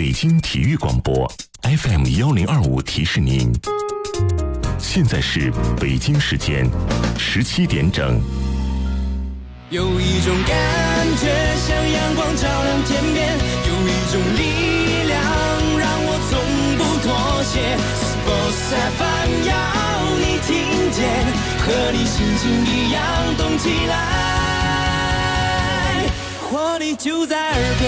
北京体育广播 FM1025提示您，现在是北京时间17点整。 有一种感觉像阳光照亮天边，有一种力量让我从不妥协。Sports FM 要你听见，和你心情一样动起来，活力就在耳边。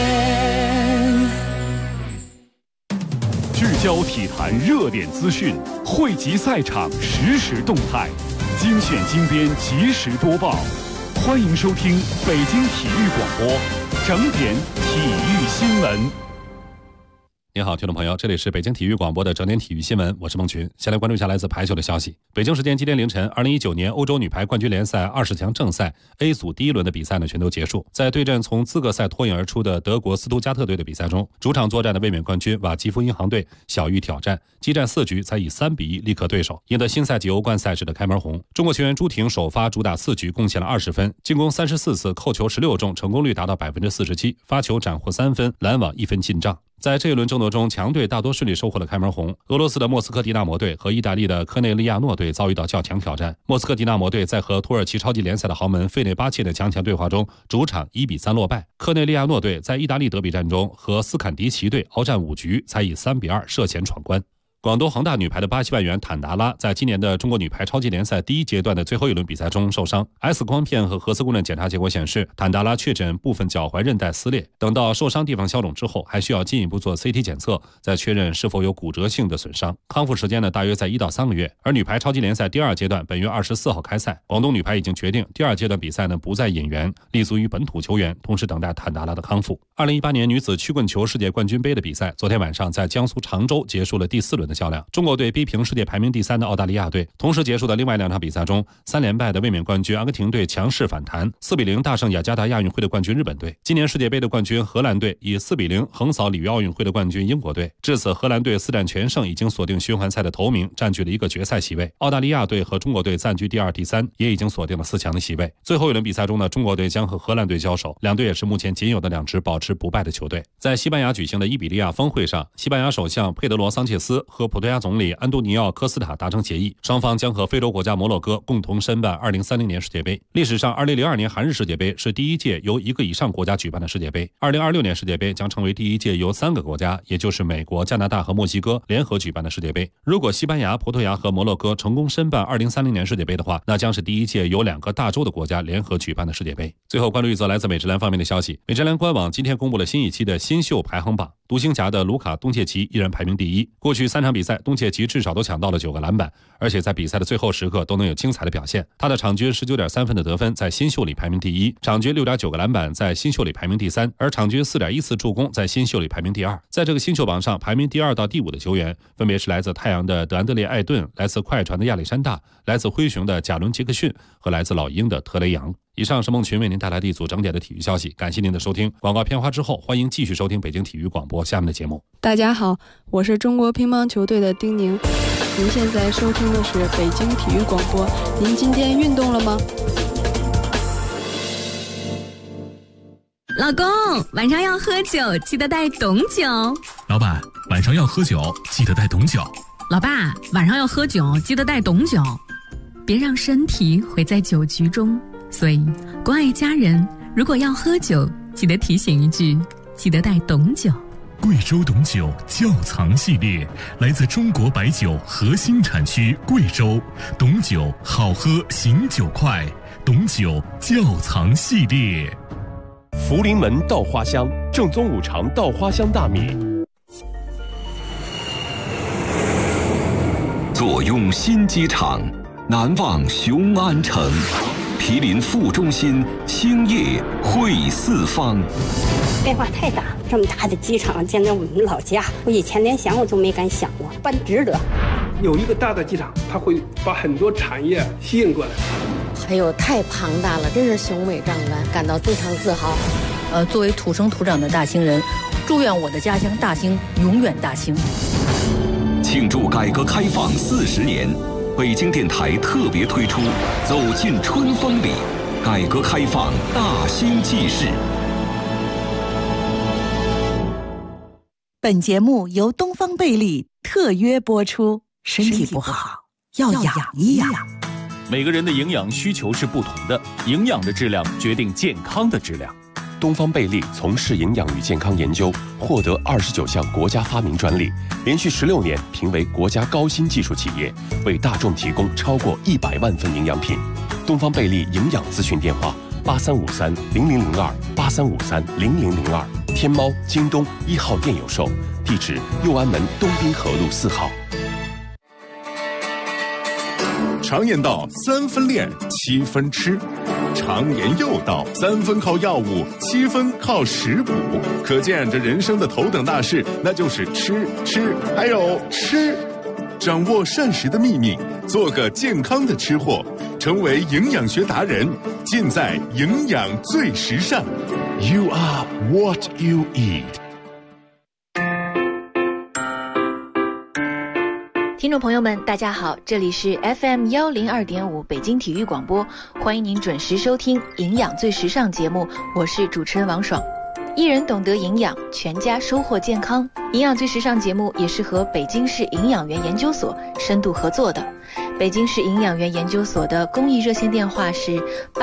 聚焦体坛热点资讯，汇集赛场实时动态，精选精编及时播报。欢迎收听北京体育广播整点体育新闻。 您好，听众朋友，这里是北京体育广播的整点体育新闻，我是孟群。先来关注一下来自排球的消息。北京时间今天凌晨，2019年欧洲女排冠军联赛20强正赛 A 组第一轮的比赛呢全都结束。在对阵从资格赛脱颖而出的德国斯图加特队的比赛中，主场作战的卫冕冠军瓦基弗银行队小遇挑战，激战4局才以3-1力克对手，赢得新赛季欧冠赛事的开门红。中国球员朱婷首发主打4局贡献了20分，进攻34次，扣球16中，成功率达到47%，发球斩获3分，拦网1分进账。在这一轮争夺中，强队大多顺利收获了开门红。俄罗斯的莫斯科迪纳摩队和意大利的科内利亚诺队遭遇到较强挑战。莫斯科迪纳摩队在和土耳其超级联赛的豪门费内巴切的强强对话中，主场1-3落败。科内利亚诺队在意大利德比战中和斯坎迪奇队鏖战5局，才以3-2涉险闯关。广东恒大女排的巴西外援坦达拉在今年的中国女排超级联赛第一阶段的最后一轮比赛中受伤， X 光片和核磁共振检查结果显示，坦达拉确诊部分脚踝韧带撕裂，等到受伤地方消肿之后，还需要进一步做 CT 检测，再确认是否有骨折性的损伤。康复时间呢大约在1到3个月。而女排超级联赛第二阶段本月24号开赛，广东女排已经决定第二阶段比赛呢不再引援，立足于本土球员，同时等待坦达拉的康复。2018年女子曲棍球世界冠军杯的比赛昨天晚上在江苏常州结束了第4轮的较量，中国队逼平世界排名第3的澳大利亚队。同时结束的另外2场比赛中，3连败的卫冕冠军阿根廷队强势反弹，4-0大胜雅加达亚运会的冠军日本队。今年世界杯的冠军荷兰队以4-0横扫里约奥运会的冠军英国队。至此，荷兰队4战全胜，已经锁定循环赛的头名，占据了一个决赛席位。澳大利亚队和中国队暂居第2、第3，也已经锁定了4强的席位。最后一轮比赛中呢，中国队将和荷兰队交手，两队也是目前仅有的2支保持不败的球队。在西班牙举行的伊比利亚峰会上，西班牙首相佩德罗·桑切斯和葡萄牙总理安东尼奥·科斯塔达成协议，双方将和非洲国家摩洛哥共同申办2030年世界杯。历史上2002年韩日世界杯是第一届由1个以上国家举办的世界杯，2026年世界杯将成为第一届由3个国家，也就是美国、加拿大和墨西哥联合举办的世界杯。如果西班牙、葡萄牙和摩洛哥成功申办2030年世界杯的话，那将是第一届由2个大洲的国家联合举办的世界杯。最后关注一则来自美职篮方面的消息，美职篮官网今天公布了新一期的新秀排行榜，独行侠的卢卡·东契奇依然排名第1。过去3场比赛，东契奇至少都抢到了9个篮板，而且在比赛的最后时刻都能有精彩的表现。他的场均 19.3 分的得分在新秀里排名第1，场均 6.9 个篮板在新秀里排名第3，而场均 4.1 次助攻在新秀里排名第2。在这个新秀榜上，排名第2到第5的球员分别是来自太阳的德安德烈·艾顿，来自快船的亚历山大，来自灰熊的贾伦·杰克逊和来自老鹰的特雷杨。以上是孟群为您带来的一组整点的体育消息，感谢您的收听。广告片花之后，欢迎继续收听北京体育广播下面的节目。 大家好，我是中国乒乓球队的丁宁，您现在收听的是北京体育广播。您今天运动了吗？ 老公，晚上要喝酒，记得带懂酒。 老板，晚上要喝酒，记得带懂酒。 老爸，晚上要喝酒，记得带懂酒。别让身体毁在酒局中。所以，关爱家人，如果要喝酒，记得提醒一句，记得带懂酒。 贵州懂酒窖藏系列，来自中国白酒核心产区贵州，懂酒好喝，醒酒快，懂酒窖藏系列。 福临门稻花香，正宗五常稻花香大米。 坐拥新机场，难忘雄安城。毗邻副中心，兴业汇四方。 变化太大，这么大的机场建在我们老家，我以前连想我都没敢想过，办值得。 有一个大的机场，它会把很多产业吸引过来。 还有太庞大了，真是雄伟壮观，感到非常自豪。作为土生土长的大兴人，祝愿我的家乡大兴永远大兴。 庆祝改革开放40年。北京电台特别推出《走进春风里》，改革开放大兴纪事。 本节目由东方贝利特约播出。身体不好要养一养。 每个人的营养需求是不同的，营养的质量决定健康的质量。 东方贝利从事营养与健康研究，获得29项国家发明专利，连续16年评为国家高新技术企业，为大众提供超过100万份营养品。东方贝利营养咨询电话83530002，83530002，天猫、京东1号店有售，地址右安门东滨河路4号。 常言道3分练7分吃，常言又道3分靠药物7分靠食补，可见这人生的头等大事那就是吃还有吃。掌握膳食的秘密，做个健康的吃货，成为营养学达人，尽在营养最时尚。 You are what you eat。 听众朋友们，大家好，这里是 FM102.5 北京体育广播，欢迎您准时收听《营养最时尚》节目，我是主持人王爽。一人懂得营养，全家收获健康。营养最时尚节目也是和北京市营养员研究所深度合作的。北京市营养员研究所的公益热线电话是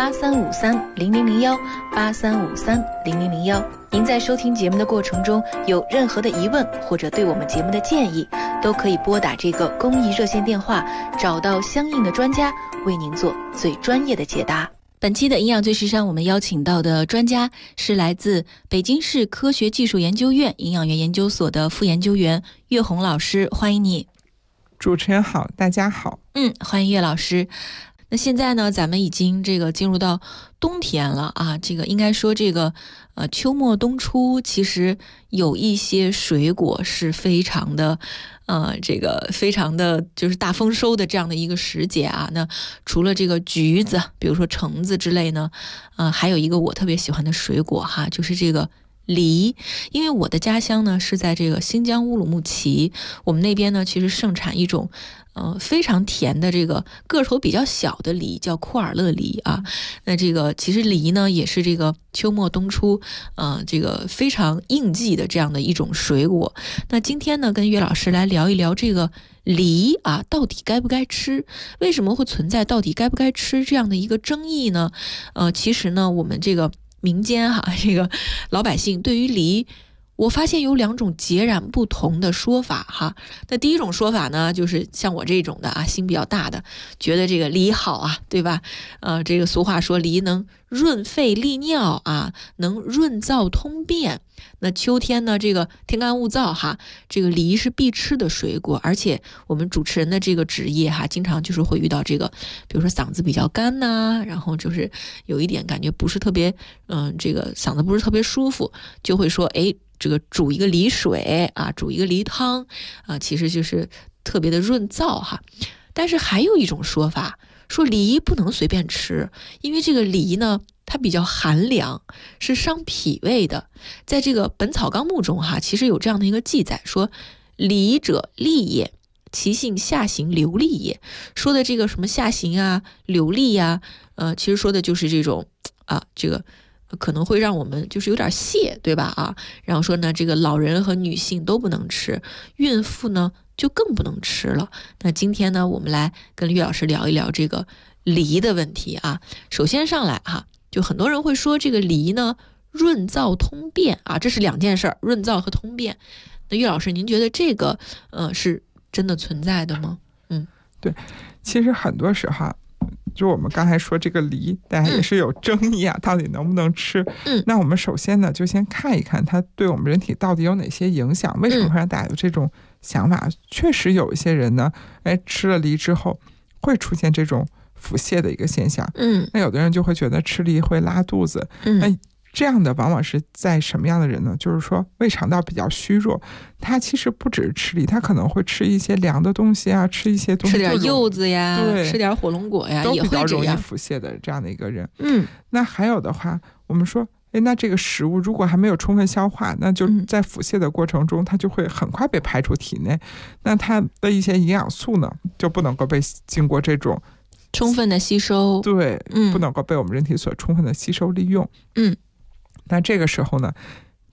83530001，83530001。您在收听节目的过程中有任何的疑问或者对我们节目的建议，都可以拨打这个公益热线电话，找到相应的专家为您做最专业的解答。本期的营养最时尚，我们邀请到的专家是来自北京市科学技术研究院营养员研究所的副研究员岳红老师，欢迎你。 主持人好，大家好。 欢迎岳老师。那现在呢，咱们已经进入到冬天了啊，应该说秋末冬初，其实有一些水果是非常的非常的就是大丰收的这样的一个时节啊。那除了这个橘子，比如说橙子之类呢，还有一个我特别喜欢的水果哈，就是这个梨。因为我的家乡呢是在这个新疆乌鲁木齐，我们那边呢其实盛产一种非常甜的个头比较小的梨，叫库尔勒梨啊。那其实梨呢也是秋末冬初非常应季的这样的一种水果。那今天呢跟岳老师来聊一聊这个梨啊，到底该不该吃？为什么会存在到底该不该吃这样的一个争议呢？其实呢我们民间老百姓对于梨，我发现有2种截然不同的说法哈。那第一种说法呢，就是像我这种的啊，心比较大的，觉得梨好啊，对吧？俗话说梨能润肺利尿啊，能润燥通便。那秋天呢，天干物燥哈，梨是必吃的水果，而且我们主持人的职业哈，经常就是会遇到比如说嗓子比较干呐，然后就是有一点感觉不是特别嗓子不是特别舒服，就会说煮一个梨水啊，煮一个梨汤啊，其实就是特别的润燥哈。但是还有一种说法，说梨不能随便吃，因为梨呢它比较寒凉，是伤脾胃的。在《本草纲目》中哈，其实有这样的一个记载，说梨者利也，其性下行流利也。说的什么下行啊流利啊，其实说的就是可能会让我们有点泻，对吧啊？然后说呢，老人和女性都不能吃，孕妇呢就更不能吃了。那今天呢，我们来跟岳老师聊一聊梨的问题啊。首先上来哈，就很多人会说梨呢润燥通便啊，这是2件事，润燥和通便。那岳老师，您觉得是真的存在的吗？ 对，其实很多时候就我们刚才说梨，大家也是有争议啊，到底能不能吃？那我们首先呢，就先看一看它对我们人体到底有哪些影响，为什么会让大家有这种想法？确实有一些人呢，吃了梨之后会出现这种腹泻的一个现象。那有的人就会觉得吃梨会拉肚子。那这样的往往是在什么样的人呢？就是说胃肠道比较虚弱，他其实不只是吃梨，他可能会吃一些凉的东西啊，吃一些东西， 吃点柚子呀，吃点火龙果呀， 都比较容易腹泻的这样的一个人。那还有的话，我们说那这个食物如果还没有充分消化，那就在腹泻的过程中，它就会很快被排出体内。那它的一些营养素呢，就不能够被经过这种充分的吸收， 不能够被我们人体所充分的吸收利用。那这个时候呢，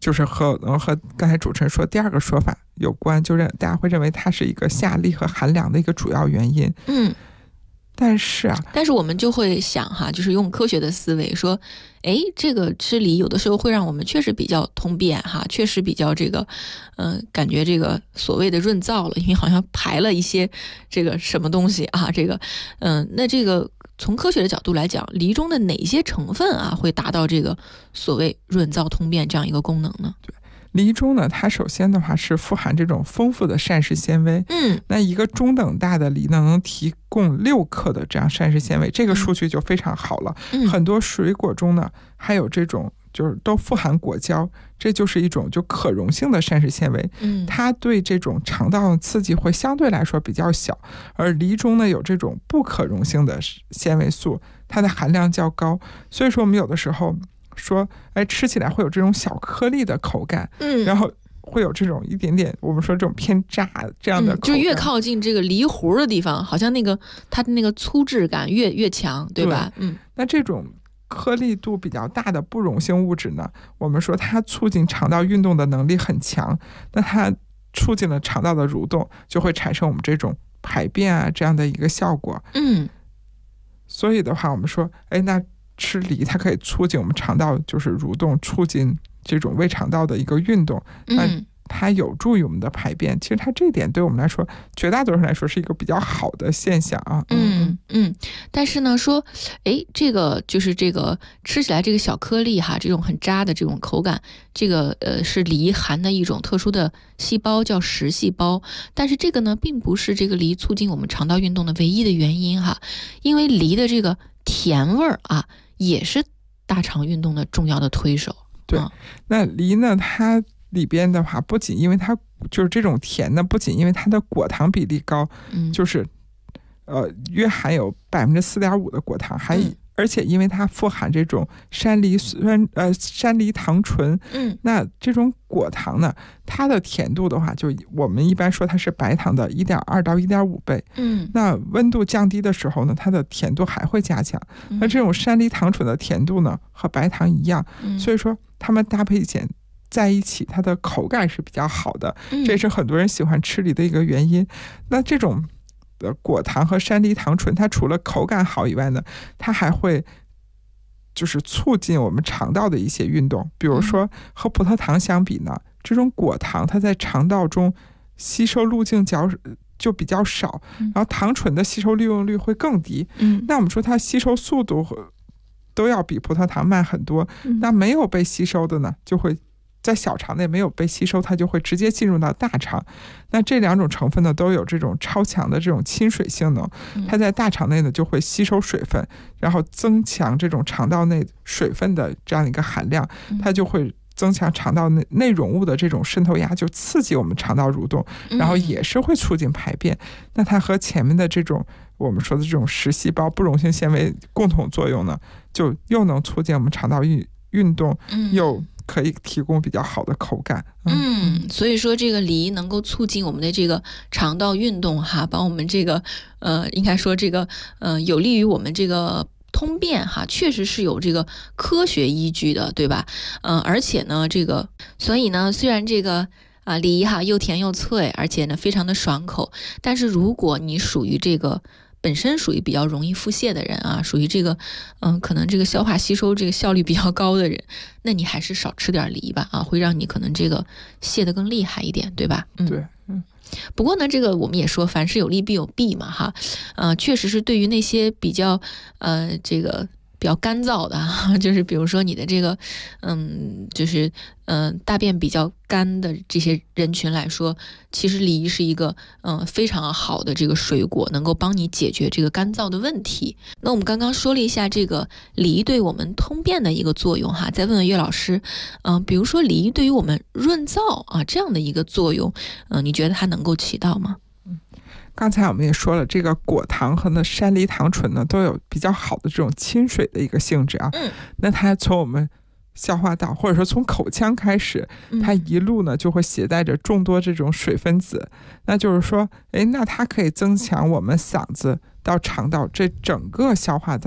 就是和刚才主持人说第二个说法有关，就是大家会认为它是一个下痢和寒凉的一个主要原因。但是我们就会想哈，就是用科学的思维说，这个吃梨有的时候会让我们确实比较通便哈，确实比较这个，感觉这个所谓的润燥了，因为好像排了一些这个什么东西啊，这个，那这个从科学的角度来讲，梨中的哪些成分啊会达到这个所谓润燥通便这样一个功能呢？ 对。梨中呢，它首先的话是富含这种丰富的膳食纤维。那一个中等大的梨呢，能提供6克的这样膳食纤维，这个数据就非常好了。很多水果中呢，还有这种就是都富含果胶，这就是一种就可溶性的膳食纤维。它对这种肠道刺激会相对来说比较小，而梨中呢有这种不可溶性的纤维素，它的含量较高，所以说我们有的时候说吃起来会有这种小颗粒的口感，然后会有这种一点点我们说这种偏炸这样的口感， 就越靠近这个梨核的地方，好像那个它的那个粗质感越强，对吧？ 那这种颗粒度比较大的不溶性物质呢，我们说它促进肠道运动的能力很强，那它促进了肠道的蠕动，就会产生我们这种排便啊这样的一个效果。所以的话我们说那吃梨它可以促进我们肠道就是蠕动，促进这种胃肠道的一个运动，它有助于我们的排便。其实它这一点对我们来说，绝大多数人来说是一个比较好的现象啊。 但是呢，说这个就是这个吃起来这个小颗粒哈，这种很渣的这种口感，这个是梨含的一种特殊的细胞叫食细胞，但是这个呢并不是这个梨促进我们肠道运动的唯一的原因哈，因为梨的这个甜味儿啊也是大肠运动的重要的推手。 对，那梨呢它里边的话，不仅因为它就是这种甜呢，不仅因为它的果糖比例高，就是约含有4.5%的果糖，而且因为它富含这种山梨糖醇，那这种果糖呢，它的甜度的话，就我们一般说它是白糖的1.2到1.5倍。那温度降低的时候呢，它的甜度还会加强。那这种山梨糖醇的甜度呢，和白糖一样，所以说它们搭配在一起，它的口感是比较好的，这也是很多人喜欢吃梨的一个原因。那这种果糖和山梨糖醇，它除了口感好以外呢，它还会就是促进我们肠道的一些运动。比如说和葡萄糖相比呢，这种果糖它在肠道中吸收路径就比较少，然后糖醇的吸收利用率会更低。那我们说它吸收速度都要比葡萄糖慢很多。那没有被吸收的呢，就会在小肠内没有被吸收，它就会直接进入到大肠。那这2种成分呢，都有这种超强的这种亲水性能，它在大肠内呢就会吸收水分，然后增强这种肠道内水分的这样一个含量，它就会增强肠道内容物的这种渗透压，就刺激我们肠道蠕动，然后也是会促进排便。那它和前面的这种我们说的这种食细胞不溶性纤维共同作用呢，就又能促进我们肠道运动，又可以提供比较好的口感。 所以说这个梨能够促进我们的这个肠道运动哈，帮我们这个应该说这个有利于我们这个通便哈，确实是有这个科学依据的，对吧？而且呢所以呢虽然这个梨哈又甜又脆，而且呢非常的爽口，但是如果你属于这个本身属于比较容易腹泻的人啊，属于这个可能这个消化吸收这个效率比较高的人，那你还是少吃点梨吧啊，会让你可能这个泻得更厉害一点，对吧？ 对。 不过呢，这个我们也说凡事有利必有弊嘛哈，确实是对于那些比较这个比较干燥的，就是比如说你的这个就是大便比较干的这些人群来说，其实梨是一个非常好的这个水果，能够帮你解决这个干燥的问题。那我们刚刚说了一下这个梨对我们通便的一个作用哈，再问问岳老师，比如说梨对于我们润燥啊这样的一个作用，你觉得它能够起到吗？ 刚才我们也说了，这个果糖和山梨糖醇呢都有比较好的这种亲水的一个性质啊。那它从我们消化道或者说从口腔开始，它一路呢就会携带着众多这种水分子，那就是说那它可以增强我们嗓子到肠道这整个消化的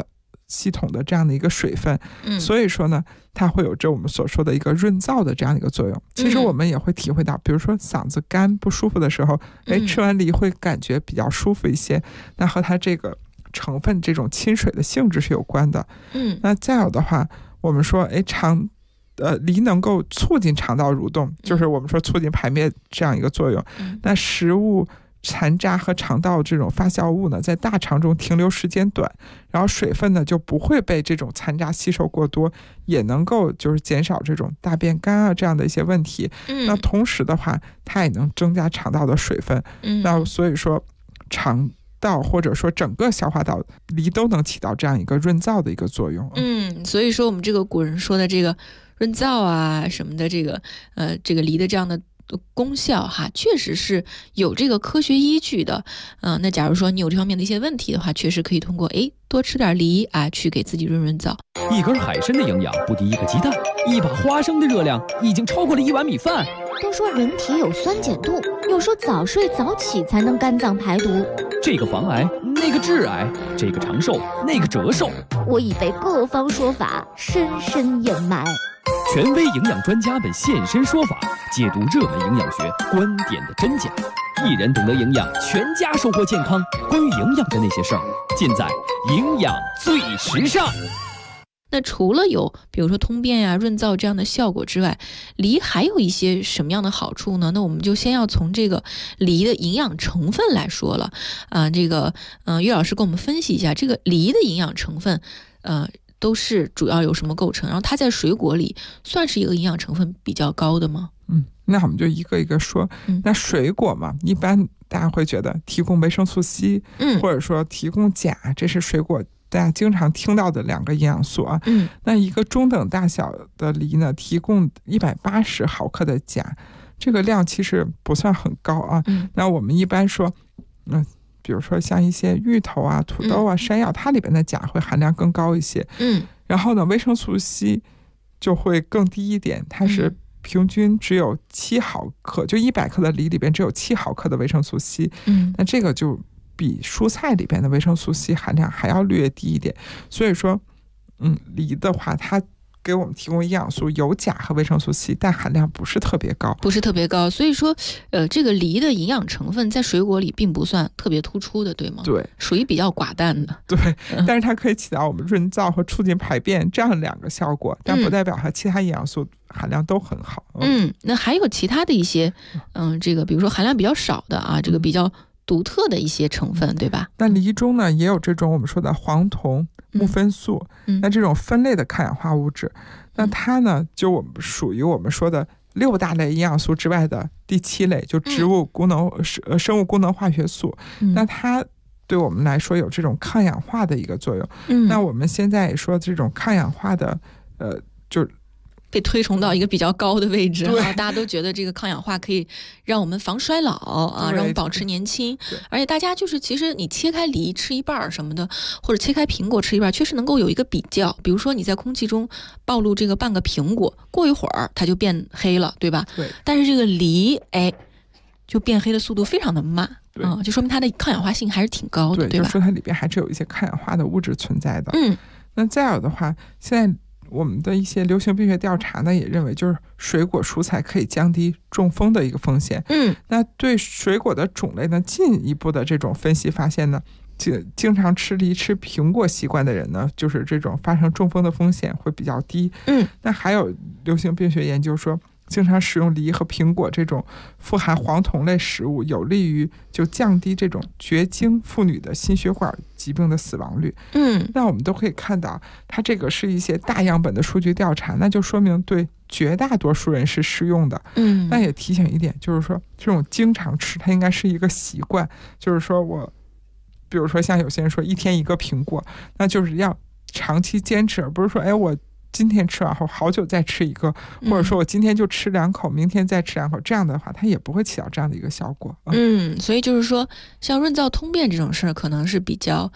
系统的这样的一个水分，所以说呢，它会有着我们所说的一个润燥的这样一个作用。其实我们也会体会到，比如说嗓子干不舒服的时候，吃完梨会感觉比较舒服一些，那和它这个成分这种亲水的性质是有关的。那再有的话，我们说梨能够促进肠道蠕动，就是我们说促进排便这样一个作用。那食物残渣和肠道这种发酵物呢，在大肠中停留时间短，然后水分呢就不会被这种残渣吸收过多，也能够就是减少这种大便干啊这样的一些问题。那同时的话，它也能增加肠道的水分。那所以说肠道或者说整个消化道，梨都能起到这样一个润燥的一个作用。 所以说我们这个古人说的这个润燥啊什么的，这个梨的这样的功效哈，确实是有这个科学依据的。那假如说你有这方面的一些问题的话，确实可以通过多吃点梨啊，去给自己润润燥。 一根海参的营养不敌一个鸡蛋，一把花生的热量已经超过了1碗米饭。 都说人体有酸碱度，又说早睡早起才能肝脏排毒。 这个防癌，那个致癌，这个长寿，那个折寿。 我已被各方说法深深掩埋。 权威营养专家们现身说法，解读热门营养学观点的真假。一人懂得营养，全家收获健康。关于营养的那些事儿，尽在营养最时尚。 那除了有比如说通便呀、润燥这样的效果之外，梨还有一些什么样的好处呢？那我们就先要从这个梨的营养成分来说了。岳老师跟我们分析一下这个梨的营养成分，都是主要有什么构成？然后它在水果里算是一个营养成分比较高的吗？ 那我们就一个一个说。那水果嘛，一般大家会觉得提供维生素 C，或者说提供钾，这是水果大家经常听到的2个营养素啊。那一个中等大小的梨呢，提供180毫克的钾，这个量其实不算很高啊。那我们一般说，比如说像一些芋头啊、土豆啊、山药，它里边的钾会含量更高一些。然后呢，维生素 C 就会更低一点，它是平均只有7毫克，就100克的梨里边只有7毫克的维生素 C。那这个就比蔬菜里边的维生素 C 含量还要略低一点。所以说，梨的话，它给我们提供营养素有钾和维生素 C， 但含量不是特别高。 所以说，这个梨的营养成分在水果里并不算特别突出的，对吗？ 对， 属于比较寡淡的。 对，但是它可以起到我们润燥和促进排便这样2个效果，但不代表它其他营养素含量都很好。 那还有其他的一些，这个比如说含量比较少的啊，这个比较独特的一些成分，对吧？ 那梨中呢也有这种我们说的黄酮、木酚素，那这种分类的抗氧化物质，那它呢就我们属于我们说的6大类营养素之外的第7类，就植物功能、生物功能化学素。那它对我们来说有这种抗氧化的一个作用。那我们现在也说这种抗氧化的，就被推崇到一个比较高的位置啊，大家都觉得这个抗氧化可以让我们防衰老啊，让我们保持年轻。而且大家就是其实你切开梨吃一半什么的，或者切开苹果吃一半，确实能够有一个比较。比如说你在空气中暴露这个半个苹果，过一会儿它就变黑了，对吧？ 对。 但是这个梨，就变黑的速度非常的慢啊，就说明它的抗氧化性还是挺高的，对吧？ 就说它里边还是有一些抗氧化的物质存在的。那再有的话，现在我们的一些流行病学调查呢，也认为就是水果蔬菜可以降低中风的一个风险。那对水果的种类呢，进一步的这种分析发现呢，经常吃梨吃苹果习惯的人呢，就是这种发生中风的风险会比较低。那还有流行病学研究说，经常食用梨和苹果这种富含黄酮类食物，有利于就降低这种绝经妇女的心血管疾病的死亡率。那我们都可以看到，它这个是一些大样本的数据调查，那就说明对绝大多数人是适用的。但也提醒一点，就是说这种经常吃，它应该是一个习惯，就是说比如说像有些人说1天1个苹果，那就是要长期坚持，而不是说我今天吃完后好久再吃一个，或者说我今天就吃2口，明天再吃2口，这样的话它也不会起到这样的一个效果。 所以就是说像润燥通便这种事儿，可能是比较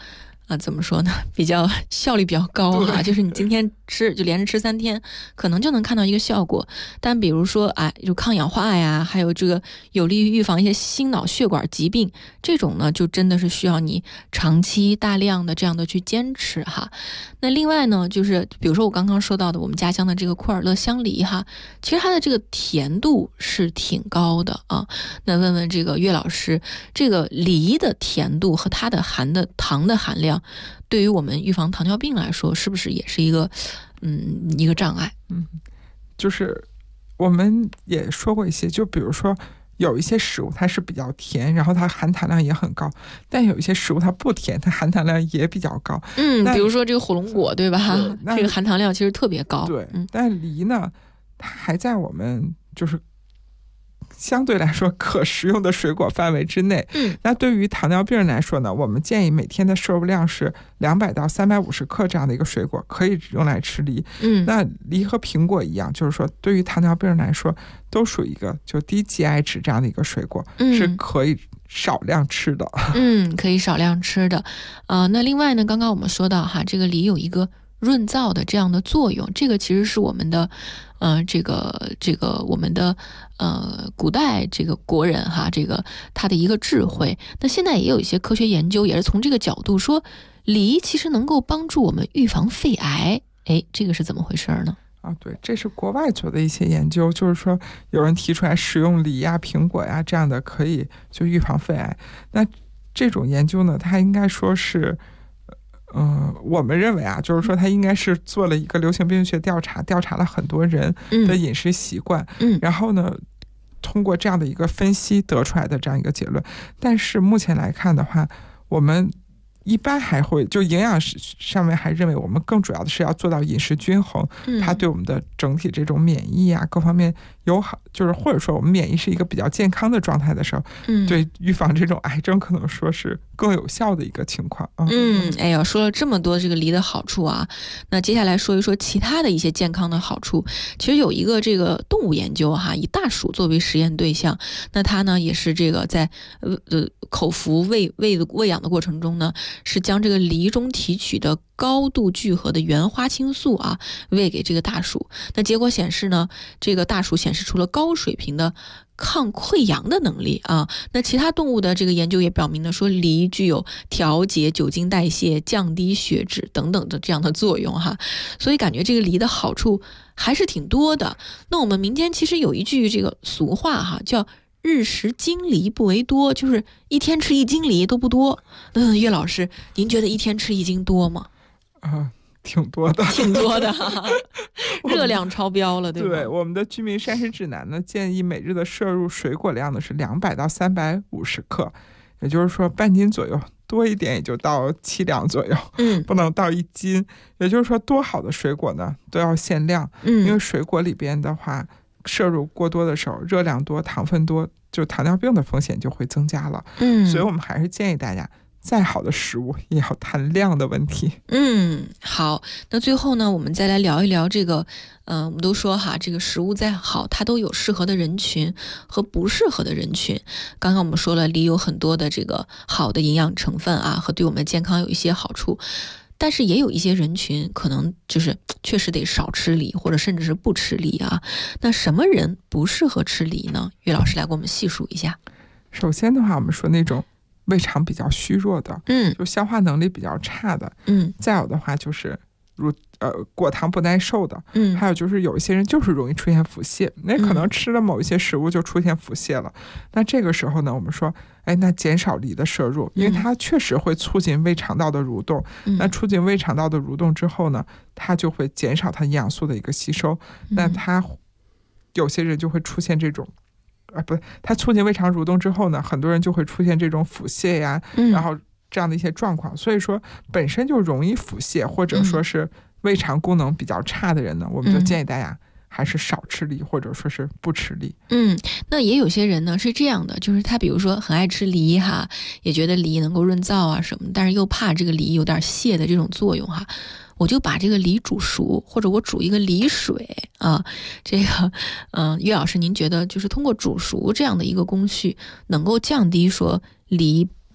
怎么说呢？比较效率比较高哈，就是你今天吃就连着吃3天，可能就能看到一个效果。但比如说就抗氧化呀，还有这个有利于预防一些心脑血管疾病，这种呢就真的是需要你长期大量的这样的去坚持哈。那另外呢，就是比如说我刚刚说到的我们家乡的这个库尔勒香梨哈，其实它的这个甜度是挺高的啊。那问问这个岳老师，这个梨的甜度和它的含的糖的含量，对于我们预防糖尿病来说，是不是也是一个障碍？ 就是我们也说过一些，就比如说有一些食物它是比较甜，然后它含糖量也很高，但有一些食物它不甜，它含糖量也比较高。 比如说这个火龙果，对吧？这个含糖量其实特别高。 对，但梨呢，它还在我们就是相对来说可食用的水果范围之内。那对于糖尿病人来说呢，我们建议每天的摄入量是200到350克这样的一个水果，可以用来吃梨。那梨和苹果一样，就是说对于糖尿病人来说，都属于一个就低 GI 值这样的一个水果，是可以少量吃的。 可以少量吃的。那另外呢，刚刚我们说到哈，这个梨有一个润燥的这样的作用，这个其实是我们的这个我们的古代这个国人哈，这个他的一个智慧。那现在也有一些科学研究也是从这个角度说，梨其实能够帮助我们预防肺癌。这个是怎么回事呢？ 对，这是国外做的一些研究，就是说有人提出来食用梨呀、苹果呀这样的可以就预防肺癌。那这种研究呢，它应该说是我们认为就是说他应该是做了一个流行病学调查，调查了很多人的饮食习惯，然后呢通过这样的一个分析得出来的这样一个结论。但是目前来看的话，我们一般还会就营养上面还认为我们更主要的是要做到饮食均衡，它对我们的整体这种免疫各方面有好，就是或者说我们免疫是一个比较健康的状态的时候，对预防这种癌症可能说是更有效的一个情况。 说了这么多这个梨的好处啊，那接下来说一说其他的一些健康的好处。其实有一个这个动物研究哈，以大鼠作为实验对象，那它呢也是这个在口服喂养的过程中呢，是将这个梨中提取的高度聚合的原花青素喂给这个大鼠。那结果显示呢，这个大鼠显示出了高水平的抗溃疡的能力那其他动物的这个研究也表明呢，说梨具有调节酒精代谢、降低血脂等等的这样的作用所以感觉这个梨的好处还是挺多的。那我们民间其实有一句这个俗话叫日食斤梨不为多，就是一天吃1斤梨都不多。岳老师，您觉得一天吃1斤多吗？ 挺多的， 挺多的热量超标了，对吧？ 对，我们的居民膳食指南呢，建议每日的摄入水果量呢是200到350克，也就是说半斤左右，多一点也就到7两左右，不能到1斤。也就是说，多好的水果呢都要限量，因为水果里边的话，摄入过多的时候，热量多、糖分多，就糖尿病的风险就会增加了。所以我们还是建议大家，再好的食物也要谈量的问题。 好，那最后呢，我们再来聊一聊这个，我们都说这个食物再好，它都有适合的人群和不适合的人群。刚刚我们说了，梨有很多的这个好的营养成分和对我们的健康有一些好处。但是也有一些人群可能就是确实得少吃梨，或者甚至是不吃梨那什么人不适合吃梨呢？岳老师来给我们细数一下。 首先的话，我们说那种胃肠比较虚弱的，就消化能力比较差的，再有的话就是果糖不耐受的，还有就是有一些人就是容易出现腹泻，那可能吃了某一些食物就出现腹泻了。那这个时候呢，我们说那减少梨的摄入，因为它确实会促进胃肠道的蠕动，那促进胃肠道的蠕动之后呢，它就会减少它营养素的一个吸收，那它有些人就会出现这种它促进胃肠蠕动之后呢，很多人就会出现这种腹泻呀，然后这样的一些状况。所以说本身就容易腹泻或者说是胃肠功能比较差的人呢，我们就建议大家还是少吃梨，或者说是不吃梨。 那也有些人呢是这样的，就是他比如说很爱吃梨也觉得梨能够润燥什么，但是又怕这个梨有点泻的这种作用我就把这个梨煮熟，或者我煮一个梨水这个岳老师，您觉得就是通过煮熟这样的一个工序，能够降低说梨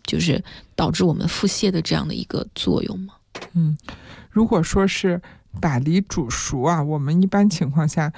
就是导致我们腹泻的这样的一个作用吗？ 如果说是把梨煮熟啊，我们一般情况下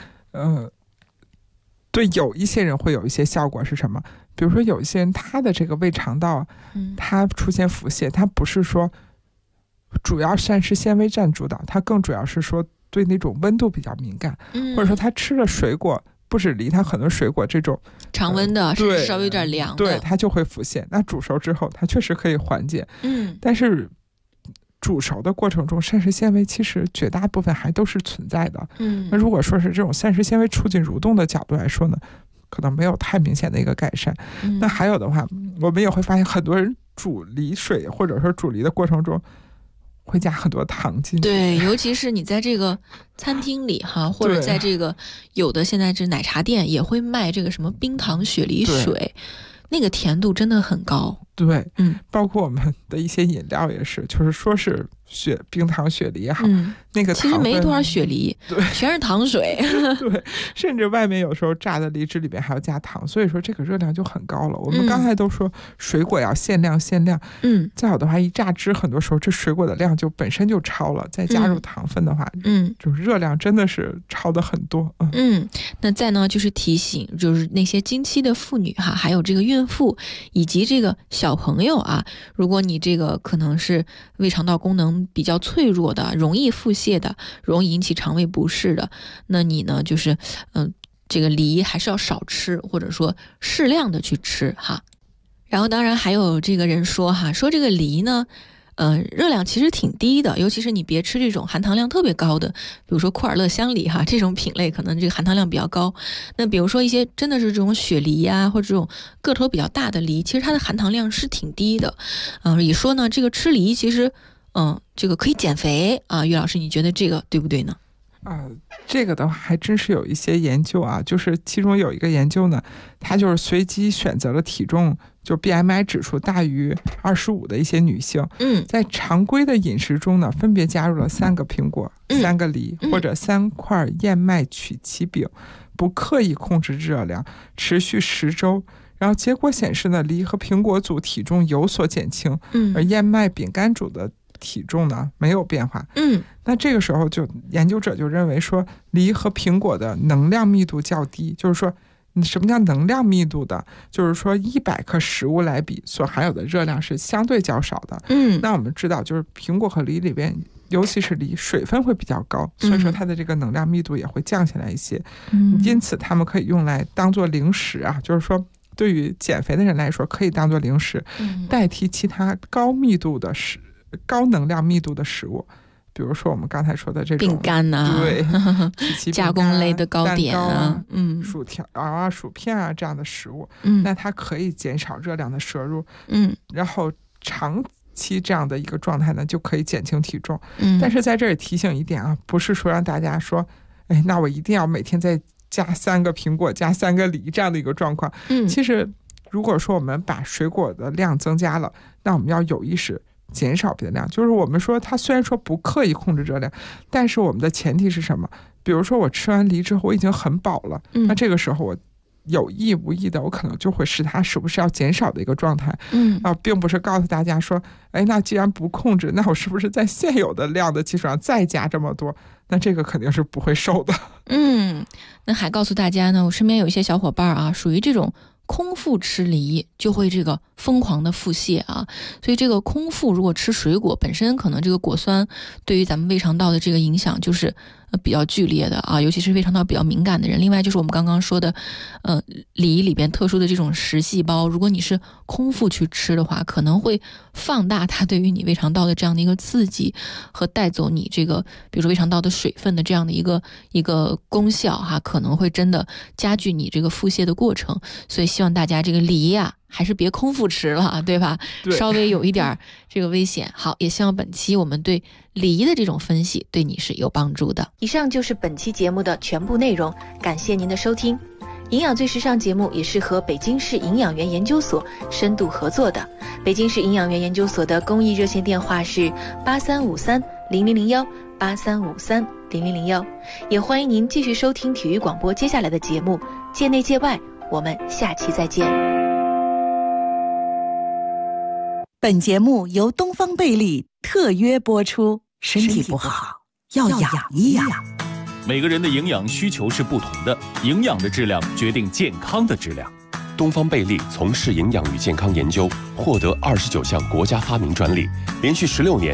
对有一些人会有一些效果是什么？比如说有一些人他的这个胃肠道他出现腹泻，他不是说主要膳食纤维占主导，他更主要是说对那种温度比较敏感，或者说他吃了水果，不止梨，他很多水果这种常温的，甚至稍微有点凉的， 对，他就会腹泻。那煮熟之后，它确实可以缓解。但是煮熟的过程中，膳食纤维其实绝大部分还都是存在的。那如果说是这种膳食纤维促进蠕动的角度来说呢，可能没有太明显的一个改善。那还有的话，我们也会发现很多人煮梨水或者说煮梨的过程中会加很多糖进去。 对，尤其是你在这个餐厅里哈，或者在这个有的现在这奶茶店也会卖这个什么冰糖雪梨水，那个甜度真的很高。 对，包括我们的一些饮料也是，就是说是冰糖雪梨也好，那个其实没多少雪梨， 对， 全是糖水。 对，甚至外面有时候榨的梨汁里面还要加糖，所以说这个热量就很高了。我们刚才都说水果要限量，再有的话一榨汁，很多时候这水果的量就本身就超了，再加入糖分的话，就是热量真的是超的很多。 那再呢就是提醒，就是那些经期的妇女哈，还有这个孕妇以及这个小朋友啊，如果你这个可能是胃肠道功能比较脆弱的，容易腹泻的，容易引起肠胃不适的，那你呢就是这个梨还是要少吃，或者说适量的去吃哈。然后当然还有这个人说哈，说这个梨呢热量其实挺低的，尤其是你别吃这种含糖量特别高的，比如说库尔勒香梨哈，这种品类可能这个含糖量比较高。那比如说一些真的是这种雪梨呀，或者这种个头比较大的梨，其实它的含糖量是挺低的。也说呢，这个吃梨其实这个可以减肥啊。于老师，你觉得这个对不对呢？ 这个的话还真是有一些研究啊，就是其中有一个研究呢，它就是随机选择了体重就 BMI 指数大于25的一些女性，在常规的饮食中呢，分别加入了3个苹果、3个梨或者3块燕麦曲奇饼，不刻意控制热量，持续10周。然后结果显示呢，梨和苹果组体重有所减轻，而燕麦饼干组的体重呢没有变化。那这个时候研究者就认为说，梨和苹果的能量密度较低，就是说什么叫能量密度的，就是说100克食物来比所含有的热量是相对较少的。那我们知道就是苹果和梨里边，尤其是梨水分会比较高，所以说它的这个能量密度也会降下来一些。因此它们可以用来当做零食啊，就是说对于减肥的人来说可以当做零食，代替其他高能量密度的食物，比如说我们刚才说的这种饼干啊， 对， 加工类的糕点啊， 薯条啊、薯片啊这样的食物，那它可以减少热量的摄入，然后长期这样的一个状态呢，就可以减轻体重。但是在这里提醒一点啊，不是说让大家说，那我一定要每天再加3个苹果、加3个梨这样的一个状况。其实如果说我们把水果的量增加了，那我们要有意识减少别的量，就是我们说它虽然说不刻意控制热量，但是我们的前提是什么？比如说我吃完梨之后我已经很饱了，那这个时候我有意无意的我可能就会使它是不是要减少的一个状态。并不是告诉大家说，那既然不控制，那我是不是在现有的量的基础上再加这么多？那这个肯定是不会瘦的。 那还告诉大家呢，我身边有一些小伙伴啊，属于这种空腹吃梨就会这个疯狂的腹泻啊，所以这个空腹如果吃水果，本身可能这个果酸对于咱们胃肠道的这个影响就是比较剧烈的啊，尤其是胃肠道比较敏感的人。另外就是我们刚刚说的梨里边特殊的这种食细胞，如果你是空腹去吃的话，可能会放大它对于你胃肠道的这样的一个刺激，和带走你这个比如说胃肠道的水分的这样的一个功效哈，可能会真的加剧你这个腹泻的过程。所以希望大家这个梨呀还是别空腹吃了，对吧？稍微有一点这个危险。好，也希望本期我们对梨的这种分析对你是有帮助的。 以上就是本期节目的全部内容，感谢您的收听。营养最时尚节目也是和北京市营养员研究所深度合作的。北京市营养员研究所的公益热线电话是83530001 83530001，也欢迎您继续收听体育广播接下来的节目，界内界外，我们下期再见。 本节目由东方贝利特约播出。身体不好，要养一养。 每个人的营养需求是不同的，营养的质量决定健康的质量。 东方贝利从事营养与健康研究，获得29项国家发明专利，连续16年